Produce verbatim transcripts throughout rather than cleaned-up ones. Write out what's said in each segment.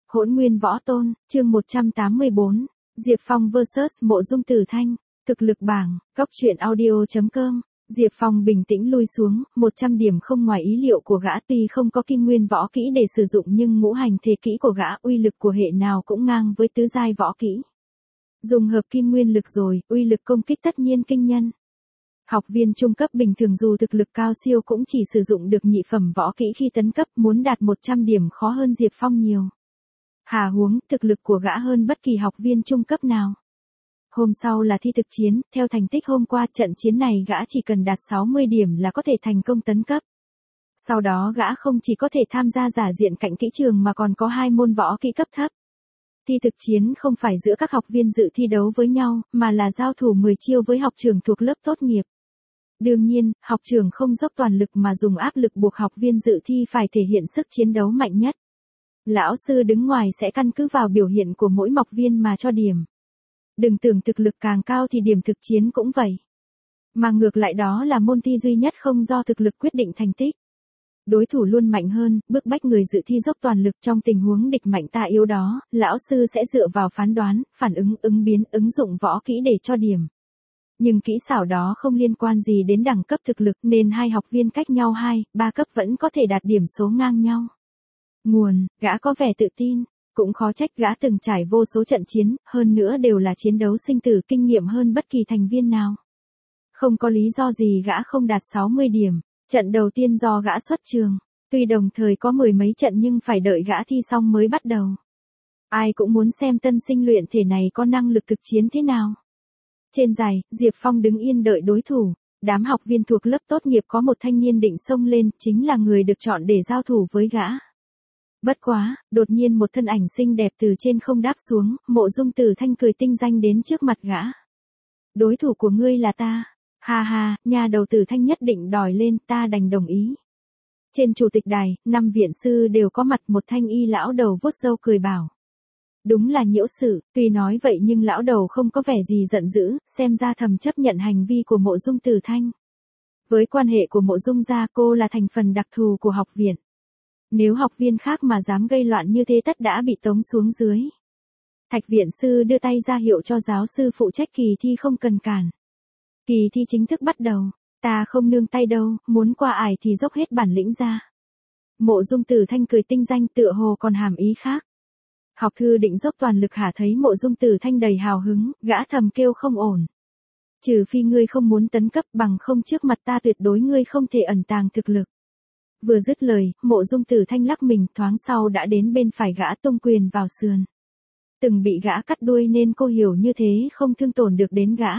Hỗn Nguyên Võ Tôn, chương một trăm tám mươi bốn, Diệp Phong versus Mộ Dung Tử Thanh, thực lực bảng, góc truyện audio chấm com. Diệp Phong bình tĩnh lui xuống, một trăm điểm không ngoài ý liệu của gã, tuy không có kim nguyên võ kỹ để sử dụng nhưng ngũ hành thế kỹ của gã uy lực của hệ nào cũng ngang với tứ giai võ kỹ. Dùng hợp kim nguyên lực rồi, uy lực công kích tất nhiên kinh nhân. Học viên trung cấp bình thường dù thực lực cao siêu cũng chỉ sử dụng được nhị phẩm võ kỹ khi tấn cấp, muốn đạt một trăm điểm khó hơn Diệp Phong nhiều. Hà huống, thực lực của gã hơn bất kỳ học viên trung cấp nào. Hôm sau là thi thực chiến, theo thành tích hôm qua trận chiến này gã chỉ cần đạt sáu mươi điểm là có thể thành công tấn cấp. Sau đó gã không chỉ có thể tham gia giả diện cạnh kỹ trường mà còn có hai môn võ kỹ cấp thấp. Thi thực chiến không phải giữa các học viên dự thi đấu với nhau, mà là giao thủ mười chiêu với học trưởng thuộc lớp tốt nghiệp. Đương nhiên, học trưởng không dốc toàn lực mà dùng áp lực buộc học viên dự thi phải thể hiện sức chiến đấu mạnh nhất. Lão sư đứng ngoài sẽ căn cứ vào biểu hiện của mỗi học viên mà cho điểm. Đừng tưởng thực lực càng cao thì điểm thực chiến cũng vậy. Mà ngược lại đó là môn thi duy nhất không do thực lực quyết định thành tích. Đối thủ luôn mạnh hơn, bức bách người dự thi dốc toàn lực trong tình huống địch mạnh ta yếu đó, lão sư sẽ dựa vào phán đoán, phản ứng, ứng biến, ứng dụng võ kỹ để cho điểm. Nhưng kỹ xảo đó không liên quan gì đến đẳng cấp thực lực nên hai học viên cách nhau hai, ba cấp vẫn có thể đạt điểm số ngang nhau. Nguồn, gã có vẻ tự tin, cũng khó trách gã từng trải vô số trận chiến, hơn nữa đều là chiến đấu sinh tử kinh nghiệm hơn bất kỳ thành viên nào. Không có lý do gì gã không đạt sáu mươi điểm, trận đầu tiên do gã xuất trường, tuy đồng thời có mười mấy trận nhưng phải đợi gã thi xong mới bắt đầu. Ai cũng muốn xem tân sinh luyện thể này có năng lực thực chiến thế nào. Trên giày, Diệp Phong đứng yên đợi đối thủ, đám học viên thuộc lớp tốt nghiệp có một thanh niên định xông lên, chính là người được chọn để giao thủ với gã. Bất quá, đột nhiên một thân ảnh xinh đẹp từ trên không đáp xuống, Mộ Dung Tử Thanh cười tinh danh đến trước mặt gã. Đối thủ của ngươi là ta. Ha ha, nhà đầu Tử Thanh nhất định đòi lên, ta đành đồng ý. Trên chủ tịch đài, năm viện sư đều có mặt, một thanh y lão đầu vuốt râu cười bảo. Đúng là nhiễu sự, tuy nói vậy nhưng lão đầu không có vẻ gì giận dữ, xem ra thầm chấp nhận hành vi của Mộ Dung Tử Thanh. Với quan hệ của Mộ Dung gia, cô là thành phần đặc thù của học viện. Nếu học viên khác mà dám gây loạn như thế tất đã bị tống xuống dưới. Thạch viện sư đưa tay ra hiệu cho giáo sư phụ trách kỳ thi không cần cản. Kỳ thi chính thức bắt đầu, ta không nương tay đâu, muốn qua ải thì dốc hết bản lĩnh ra. Mộ Dung Tử Thanh cười tinh danh tựa hồ còn hàm ý khác. Học thư định dốc toàn lực hả, thấy Mộ Dung Tử Thanh đầy hào hứng, gã thầm kêu không ổn. Trừ phi ngươi không muốn tấn cấp, bằng không trước mặt ta tuyệt đối ngươi không thể ẩn tàng thực lực. Vừa dứt lời, Mộ Dung Tử Thanh lắc mình, thoáng sau đã đến bên phải gã, tung quyền vào sườn. Từng bị gã cắt đuôi nên cô hiểu như thế không thương tổn được đến gã.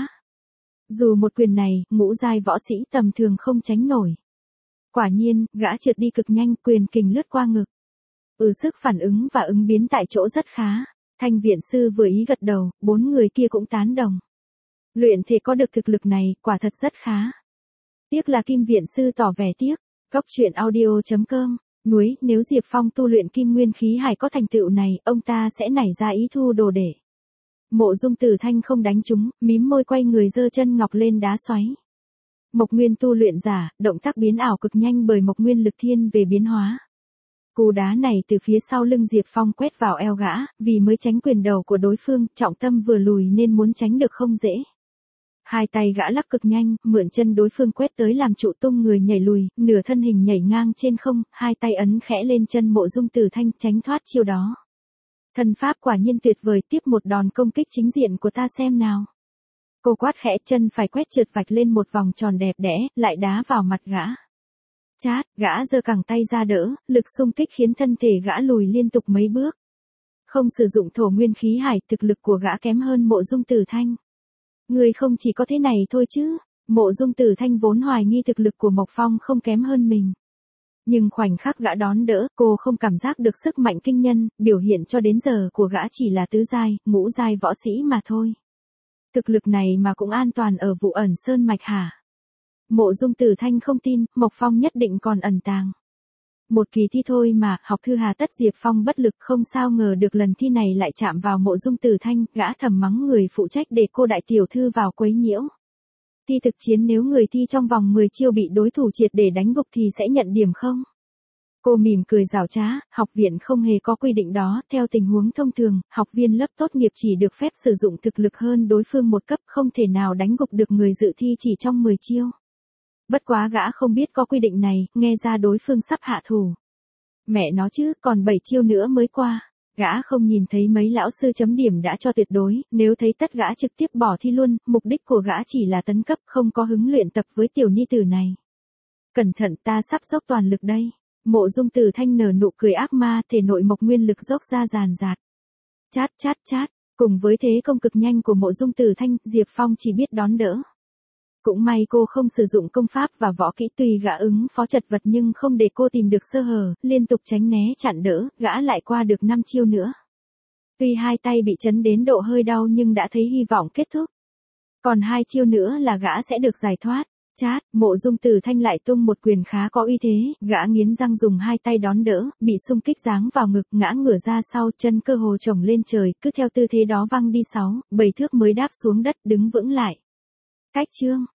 Dù một quyền này, ngũ giai võ sĩ tầm thường không tránh nổi. Quả nhiên, gã trượt đi cực nhanh, quyền kình lướt qua ngực. Ừ, sức phản ứng và ứng biến tại chỗ rất khá. Thanh viện sư vừa ý gật đầu, bốn người kia cũng tán đồng. Luyện thể có được thực lực này, quả thật rất khá. Tiếc là Kim viện sư tỏ vẻ tiếc. Góc truyện audio chấm com, núi, nếu Diệp Phong tu luyện kim nguyên khí hải có thành tựu này, ông ta sẽ nảy ra ý thu đồ để. Mộ Dung Tử Thanh không đánh trúng, mím môi quay người giơ chân ngọc lên đá xoáy. Mộc nguyên tu luyện giả, động tác biến ảo cực nhanh bởi mộc nguyên lực thiên về biến hóa. Cú đá này từ phía sau lưng Diệp Phong quét vào eo gã, vì mới tránh quyền đầu của đối phương, trọng tâm vừa lùi nên muốn tránh được không dễ. Hai tay gã lắc cực nhanh, mượn chân đối phương quét tới làm trụ, tung người nhảy lùi, nửa thân hình nhảy ngang trên không, hai tay ấn khẽ lên chân Mộ Dung Tử Thanh tránh thoát chiêu đó. Thân pháp quả nhiên tuyệt vời, tiếp một đòn công kích chính diện của ta xem nào. Cô quát khẽ, chân phải quét trượt vạch lên một vòng tròn đẹp đẽ, lại đá vào mặt gã. Chát, gã giơ cẳng tay ra đỡ, lực xung kích khiến thân thể gã lùi liên tục mấy bước. Không sử dụng thổ nguyên khí hải, thực lực của gã kém hơn Mộ Dung Tử Thanh. Người không chỉ có thế này thôi chứ, Mộ Dung Tử Thanh vốn hoài nghi thực lực của Mộc Phong không kém hơn mình. Nhưng khoảnh khắc gã đón đỡ, cô không cảm giác được sức mạnh kinh nhân, biểu hiện cho đến giờ của gã chỉ là tứ giai, ngũ giai võ sĩ mà thôi. Thực lực này mà cũng an toàn ở Vụ Ẩn Sơn Mạch hả? Mộ Dung Tử Thanh không tin, Mộc Phong nhất định còn ẩn tàng. Một kỳ thi thôi mà, học thư hà tất Diệp Phong bất lực, không sao ngờ được lần thi này lại chạm vào Mộ Dung Tử Thanh, gã thầm mắng người phụ trách để cô đại tiểu thư vào quấy nhiễu. Thi thực chiến nếu người thi trong vòng mười chiêu bị đối thủ triệt để đánh gục thì sẽ nhận điểm không? Cô mỉm cười giảo trá, học viện không hề có quy định đó, theo tình huống thông thường, học viên lớp tốt nghiệp chỉ được phép sử dụng thực lực hơn đối phương một cấp, không thể nào đánh gục được người dự thi chỉ trong mười chiêu. Bất quá gã không biết có quy định này, nghe ra đối phương sắp hạ thủ. Mẹ nó chứ, còn bảy chiêu nữa mới qua. Gã không nhìn thấy mấy lão sư chấm điểm đã cho tuyệt đối, nếu thấy tất gã trực tiếp bỏ thi luôn, mục đích của gã chỉ là tấn cấp, không có hứng luyện tập với tiểu ni tử này. Cẩn thận, ta sắp dốc toàn lực đây. Mộ Dung Tử Thanh nở nụ cười ác ma, thể nội mộc nguyên lực dốc ra ràn rạt. Chát chát chát, cùng với thế công cực nhanh của Mộ Dung Tử Thanh, Diệp Phong chỉ biết đón đỡ. Cũng may cô không sử dụng công pháp và võ kỹ, tùy gã ứng phó chật vật nhưng không để cô tìm được sơ hở, liên tục tránh né chặn đỡ, gã lại qua được năm chiêu nữa. Tuy hai tay bị chấn đến độ hơi đau nhưng đã thấy hy vọng kết thúc. Còn hai chiêu nữa là gã sẽ được giải thoát. Chát, Mộ Dung Tử Thanh lại tung một quyền khá có uy thế, gã nghiến răng dùng hai tay đón đỡ, bị xung kích giáng vào ngực, ngã ngửa ra sau, chân cơ hồ chồng lên trời, cứ theo tư thế đó văng đi sáu, bảy thước mới đáp xuống đất, đứng vững lại. Cách chương